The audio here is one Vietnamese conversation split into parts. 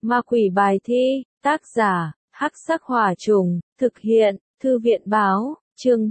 Ma quỷ bài thi, tác giả, Hắc Sắc Hỏa Trùng, thực hiện, Thư viện báo, chương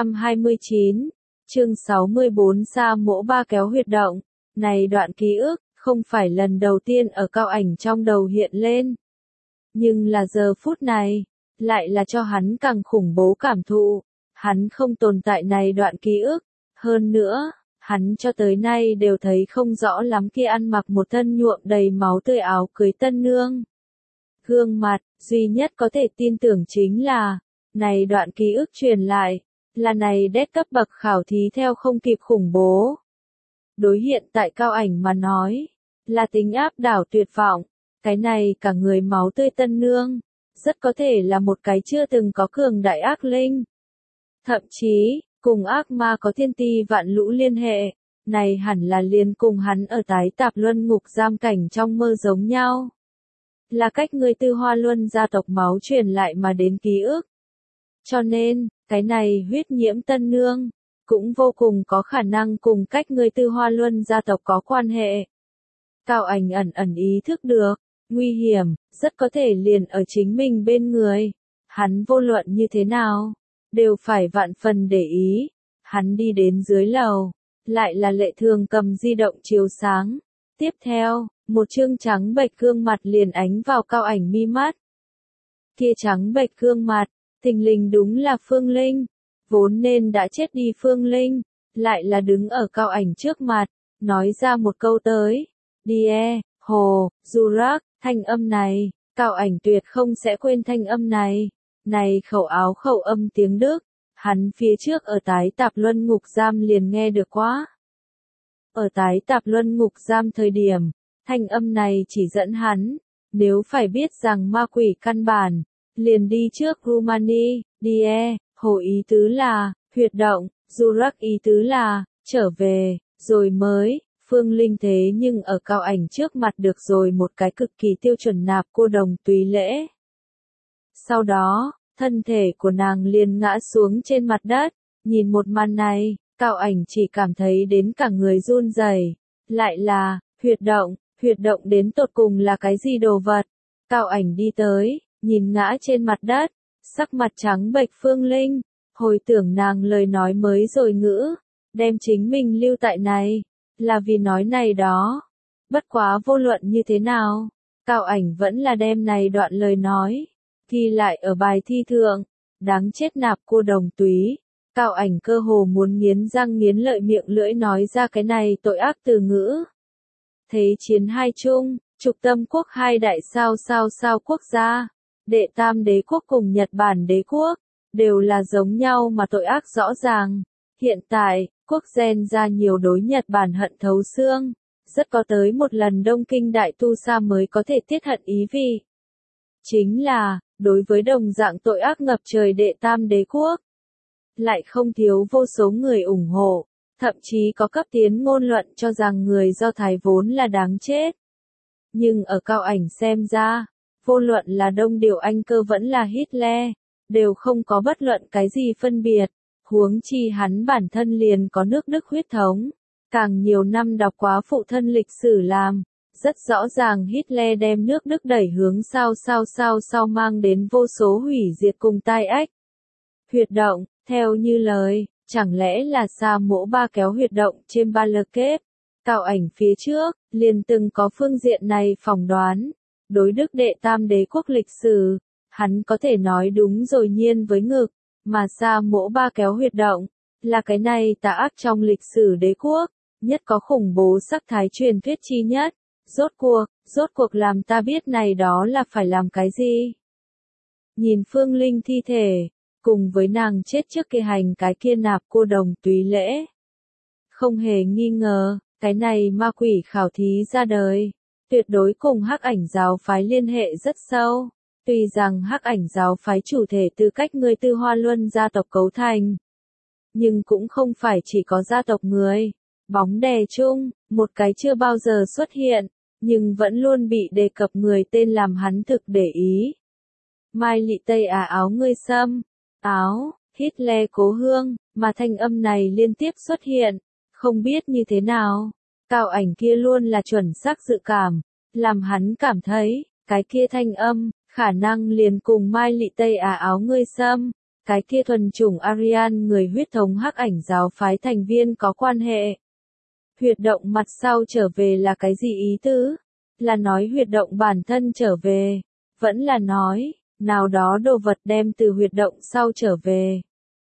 329, chương 64 Sa Mỗ Ba Kéo huyệt động. Này đoạn ký ức, không phải lần đầu tiên ở Cao Ảnh trong đầu hiện lên. Nhưng là giờ phút này, lại là cho hắn càng khủng bố cảm thụ. Hắn không tồn tại này đoạn ký ức. Hơn nữa, hắn cho tới nay đều thấy không rõ lắm kia ăn mặc một thân nhuộm đầy máu tươi áo cưới tân nương. Gương mặt, duy nhất có thể tin tưởng chính là, này đoạn ký ức truyền lại, là này đét cấp bậc khảo thí theo không kịp khủng bố. Đối hiện tại Cao Ảnh mà nói, là tính áp đảo tuyệt vọng, cái này cả người máu tươi tân nương, rất có thể là một cái chưa từng có cường đại ác linh. Thậm chí, cùng ác ma có thiên ti vạn lũ liên hệ, này hẳn là liền cùng hắn ở tái tạp luân ngục giam cảnh trong mơ giống nhau. Là cách người Tư Hoa Luân gia tộc máu truyền lại mà đến ký ức. Cho nên, cái này huyết nhiễm tân nương, cũng vô cùng có khả năng cùng cách người Tư Hoa Luân gia tộc có quan hệ. Cao Ảnh ẩn ẩn ý thức được, nguy hiểm, rất có thể liền ở chính mình bên người. Hắn vô luận như thế nào, đều phải vạn phần để ý. Hắn đi đến dưới lầu, lại là Lệ Thường cầm di động chiếu sáng. Tiếp theo, một chương trắng bệch gương mặt liền ánh vào Cao Ảnh mi mắt. Kia trắng bệch gương mặt, thình lình đúng là Phương Linh. Vốn nên đã chết đi Phương Linh, lại là đứng ở Cao Ảnh trước mặt, nói ra một câu tới. Die, hồ, Jurak, thanh âm này, Cao Ảnh tuyệt không sẽ quên thanh âm này. Này khẩu áo khẩu âm tiếng Đức, hắn phía trước ở tái tạp luân ngục giam liền nghe được quá. Ở tái tạp luân ngục giam thời điểm, thanh âm này chỉ dẫn hắn, nếu phải biết rằng ma quỷ căn bản, liền đi trước Rumani, Die, hồ ý tứ là, huyệt động, Jurak ý tứ là, trở về, rồi mới, Phương Linh thế nhưng ở Cao Ảnh trước mặt được rồi một cái cực kỳ tiêu chuẩn nạp cô đồng tùy lễ. Sau đó, thân thể của nàng liền ngã xuống trên mặt đất, nhìn một màn này, Cao Ảnh chỉ cảm thấy đến cả người run rẩy. Lại là, huyệt động đến tột cùng là cái gì đồ vật? Cao Ảnh đi tới, nhìn ngã trên mặt đất, sắc mặt trắng bệch Phương Linh, hồi tưởng nàng lời nói mới rồi ngữ, đem chính mình lưu tại này, là vì nói này đó. Bất quá vô luận như thế nào, Cao Ảnh vẫn là đem này đoạn lời nói thì lại ở bài thi thượng, đáng chết nạp cô đồng túy. Cao Ảnh cơ hồ muốn nghiến răng nghiến lợi miệng lưỡi nói ra cái này tội ác từ ngữ. Thế chiến hai chung, Trục Tâm quốc hai đại sao quốc gia, Đệ Tam đế quốc cùng Nhật Bản đế quốc, đều là giống nhau mà tội ác rõ ràng. Hiện tại, quốc gen ra nhiều đối Nhật Bản hận thấu xương, rất có tới một lần Đông Kinh Đại Tu Sa mới có thể tiết hận ý vị. Chính là, đối với đồng dạng tội ác ngập trời Đệ Tam đế quốc, lại không thiếu vô số người ủng hộ, thậm chí có cấp tiến ngôn luận cho rằng người Do Thái vốn là đáng chết. Nhưng ở Cao Ảnh xem ra, vô luận là Đông Điều Anh Cơ vẫn là Hitler, đều không có bất luận cái gì phân biệt, huống chi hắn bản thân liền có nước Đức huyết thống, càng nhiều năm đọc quá phụ thân lịch sử làm. Rất rõ ràng Hitler đem nước Đức đẩy hướng sau mang đến vô số hủy diệt cùng tai ách. Huyệt động, theo như lời, chẳng lẽ là Sa Mỗ Ba Kéo huyệt động trên Ba Lơ Kép? Cao Ảnh phía trước, liền từng có phương diện này phỏng đoán. Đối Đức Đệ Tam đế quốc lịch sử, hắn có thể nói đúng rồi nhiên với ngực, mà Sa Mỗ Ba Kéo huyệt động, là cái này tà ác trong lịch sử đế quốc, nhất có khủng bố sắc thái truyền thuyết chi nhất. Rốt cuộc làm ta biết này đó là phải làm cái gì? Nhìn Phương Linh thi thể, cùng với nàng chết trước kia hành cái kia nạp cô đồng tùy lễ. Không hề nghi ngờ, cái này ma quỷ khảo thí ra đời, tuyệt đối cùng Hắc Ảnh giáo phái liên hệ rất sâu. Tuy rằng Hắc Ảnh giáo phái chủ thể tư cách người Tư Hoa Luân gia tộc cấu thành, nhưng cũng không phải chỉ có gia tộc người. Bóng đè chung, một cái chưa bao giờ xuất hiện, nhưng vẫn luôn bị đề cập người tên làm hắn thực để ý. Mai Lị Tây áo ngươi xâm, áo, Hitler cố hương, mà thanh âm này liên tiếp xuất hiện, không biết như thế nào. Cao Ảnh kia luôn là chuẩn xác dự cảm, làm hắn cảm thấy, Cái kia thanh âm, khả năng liền cùng Mai Lị Tây Á áo ngươi xâm, cái kia thuần chủng Aryan người huyết thống hắc ảnh giáo phái thành viên có quan hệ. Huyệt động mặt sau trở về là cái gì ý tứ? Là nói huyệt động bản thân trở về, vẫn là nói, nào đó đồ vật đem từ huyệt động sau trở về.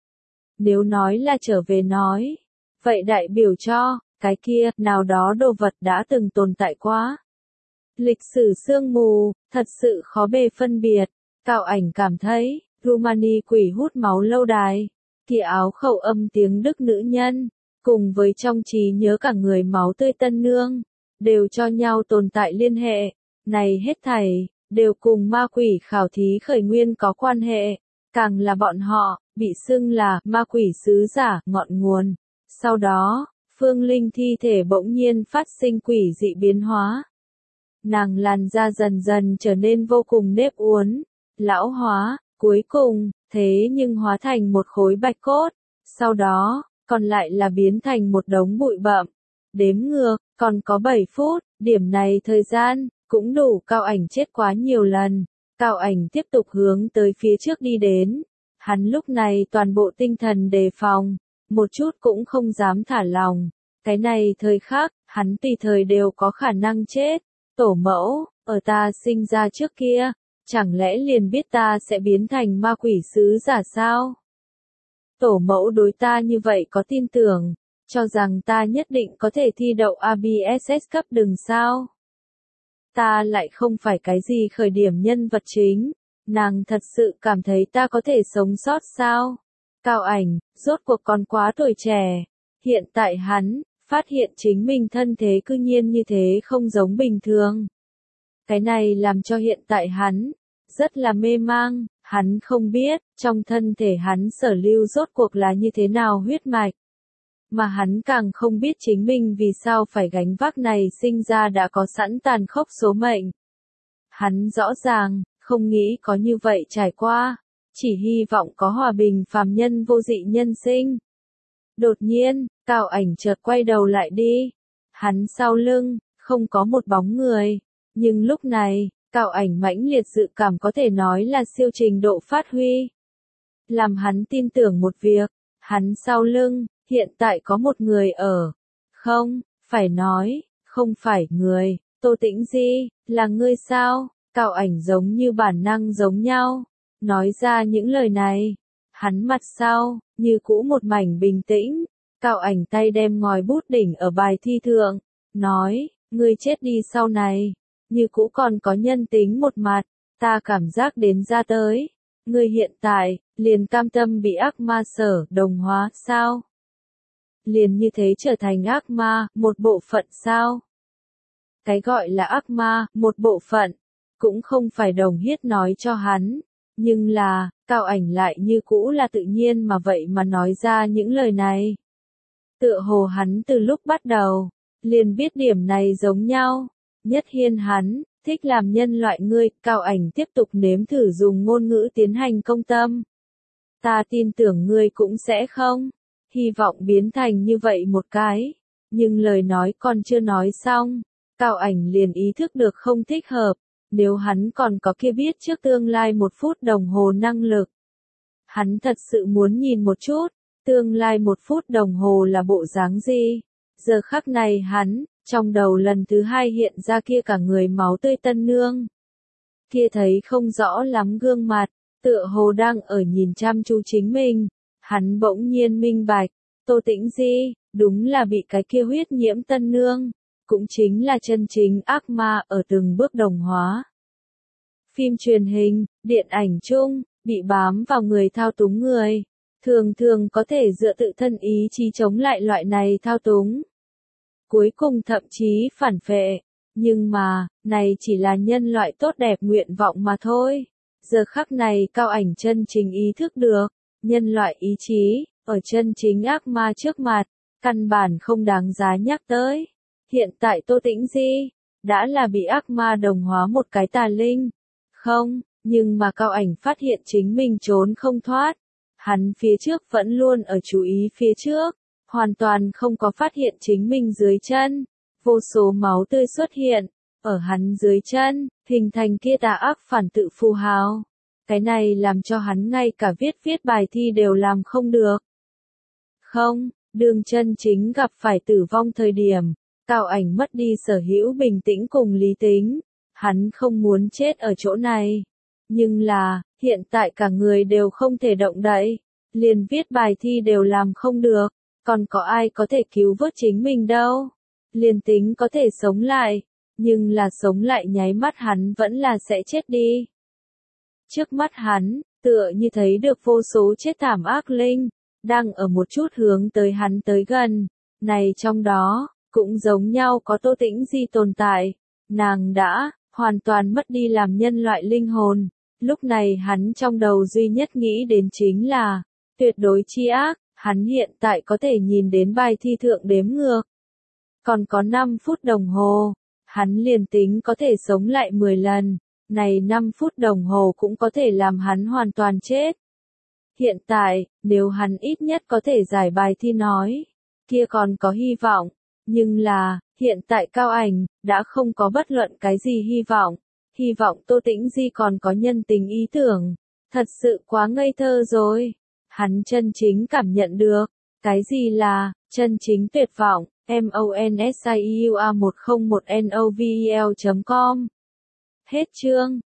Nếu nói là trở về nói, vậy đại biểu cho, cái kia, nào đó đồ vật đã từng tồn tại quá. Lịch sử sương mù, thật sự khó bề phân biệt. Cao Ảnh cảm thấy, Rumani quỷ hút máu lâu đài, kia áo khẩu âm tiếng Đức nữ nhân, cùng với trong trí nhớ cả người máu tươi tân nương, đều cho nhau tồn tại liên hệ. Này hết thảy, đều cùng ma quỷ khảo thí khởi nguyên có quan hệ. Càng là bọn họ, bị xưng là ma quỷ sứ giả, ngọn nguồn. Sau đó, Phương Linh thi thể bỗng nhiên phát sinh quỷ dị biến hóa. Nàng làn da dần dần trở nên vô cùng nếp uốn, lão hóa, cuối cùng, thế nhưng hóa thành một khối bạch cốt. Sau đó, còn lại là biến thành một đống bụi bặm. Đếm ngược, còn có 7 phút, điểm này thời gian, cũng đủ Cao Ảnh chết quá nhiều lần. Cao Ảnh tiếp tục hướng tới phía trước đi đến. Hắn lúc này toàn bộ tinh thần đề phòng, một chút cũng không dám thả lòng. Cái này thời khắc, hắn tùy thời đều có khả năng chết. Tổ mẫu, ở ta sinh ra trước kia, chẳng lẽ liền biết ta sẽ biến thành ma quỷ sứ giả sao? Tổ mẫu đối ta như vậy có tin tưởng, cho rằng ta nhất định có thể thi đậu ABSS cấp đường sao? Ta lại không phải cái gì khởi điểm nhân vật chính, nàng thật sự cảm thấy ta có thể sống sót sao? Cao Ảnh, rốt cuộc còn quá tuổi trẻ, hiện tại hắn, phát hiện chính mình thân thế cư nhiên như thế không giống bình thường. Cái này làm cho hiện tại hắn, rất là mê mang, hắn không biết, trong thân thể hắn sở lưu rốt cuộc là như thế nào huyết mạch. Mà hắn càng không biết chính mình vì sao phải gánh vác này sinh ra đã có sẵn tàn khốc số mệnh. Hắn rõ ràng, không nghĩ có như vậy trải qua, chỉ hy vọng có hòa bình phàm nhân vô dị nhân sinh. Đột nhiên, Cao Ảnh chợt quay đầu lại đi. Hắn sau lưng, không có một bóng người. Nhưng lúc này, Cao Ảnh mãnh liệt dự cảm có thể nói là siêu trình độ phát huy. Làm hắn tin tưởng một việc, hắn sau lưng, hiện tại có một người ở. Không, phải nói, không phải người, Tô Tĩnh Di, là ngươi sao? Cao Ảnh giống như bản năng giống nhau, nói ra những lời này. Hắn mặt sau, như cũ một mảnh bình tĩnh. Cao Ảnh tay đem ngòi bút đỉnh ở bài thi thượng, nói, ngươi chết đi sau này, như cũ còn có nhân tính một mặt, ta cảm giác đến ra tới. Ngươi hiện tại, liền cam tâm bị ác ma sở đồng hóa sao? Liền như thế trở thành ác ma, một bộ phận sao? Cái gọi là ác ma, một bộ phận, cũng không phải Đồng Hiết nói cho hắn. Nhưng là, Cao Ảnh lại như cũ là tự nhiên mà vậy mà nói ra những lời này. Tựa hồ hắn từ lúc bắt đầu, liền biết điểm này giống nhau. Nhất Hiên hắn, thích làm nhân loại ngươi, Cao Ảnh tiếp tục nếm thử dùng ngôn ngữ tiến hành công tâm. Ta tin tưởng ngươi cũng sẽ không, hy vọng biến thành như vậy một cái. Nhưng lời nói còn chưa nói xong, Cao Ảnh liền ý thức được không thích hợp. Nếu hắn còn có kia biết trước tương lai 1 phút đồng hồ năng lực. Hắn thật sự muốn nhìn một chút, tương lai 1 phút đồng hồ là bộ dáng gì. Giờ khắc này hắn, trong đầu lần thứ 2 hiện ra kia cả người máu tươi tân nương. Kia thấy không rõ lắm gương mặt, tựa hồ đang ở nhìn chăm chú chính mình. Hắn bỗng nhiên minh bạch, Tô Tĩnh Di, đúng là bị cái kia huyết nhiễm tân nương. Cũng chính là chân chính ác ma ở từng bước đồng hóa. Phim truyền hình, điện ảnh chung, bị bám vào người thao túng người, thường thường có thể dựa tự thân ý chí chống lại loại này thao túng. Cuối cùng thậm chí phản phệ, nhưng mà, này chỉ là nhân loại tốt đẹp nguyện vọng mà thôi. Giờ khắc này Cao Ảnh chân chính ý thức được, nhân loại ý chí, ở chân chính ác ma trước mặt, căn bản không đáng giá nhắc tới. Hiện tại Tô Tĩnh Di, đã là bị ác ma đồng hóa một cái tà linh. Không, nhưng mà Cao Ảnh phát hiện chính mình trốn không thoát. Hắn phía trước vẫn luôn ở chú ý phía trước, hoàn toàn không có phát hiện chính mình dưới chân. Vô số máu tươi xuất hiện, ở hắn dưới chân, hình thành kia tà ác phản tự phù hào. Cái này làm cho hắn ngay cả viết bài thi đều làm không được. Không, đường chân chính gặp phải tử vong thời điểm, Cao Ảnh mất đi sở hữu bình tĩnh cùng lý tính. Hắn không muốn chết ở chỗ này. Nhưng là, hiện tại cả người đều không thể động đậy, liền viết bài thi đều làm không được, còn có ai có thể cứu vớt chính mình đâu. Liền tính có thể sống lại, nhưng là sống lại nháy mắt hắn vẫn là sẽ chết đi. Trước mắt hắn, tựa như thấy được vô số chết thảm ác linh, đang ở một chút hướng tới hắn tới gần. Này trong đó, cũng giống nhau có Tô Tĩnh Di tồn tại. Nàng đã hoàn toàn mất đi làm nhân loại linh hồn. Lúc này hắn trong đầu duy nhất nghĩ đến chính là tuyệt đối chi ác. Hắn hiện tại có thể nhìn đến bài thi thượng đếm ngược. Còn có 5 phút đồng hồ. Hắn liền tính có thể sống lại 10 lần. Này 5 phút đồng hồ cũng có thể làm hắn hoàn toàn chết. Hiện tại, nếu hắn ít nhất có thể giải bài thi nói, kia còn có hy vọng. Nhưng là, hiện tại Cao Ảnh, đã không có bất luận cái gì hy vọng. Hy vọng Tô Tĩnh Di còn có nhân tình ý tưởng. Thật sự quá ngây thơ rồi. Hắn chân chính cảm nhận được. Cái gì là, chân chính tuyệt vọng. MONSIUA101NOVEL.com Hết chương.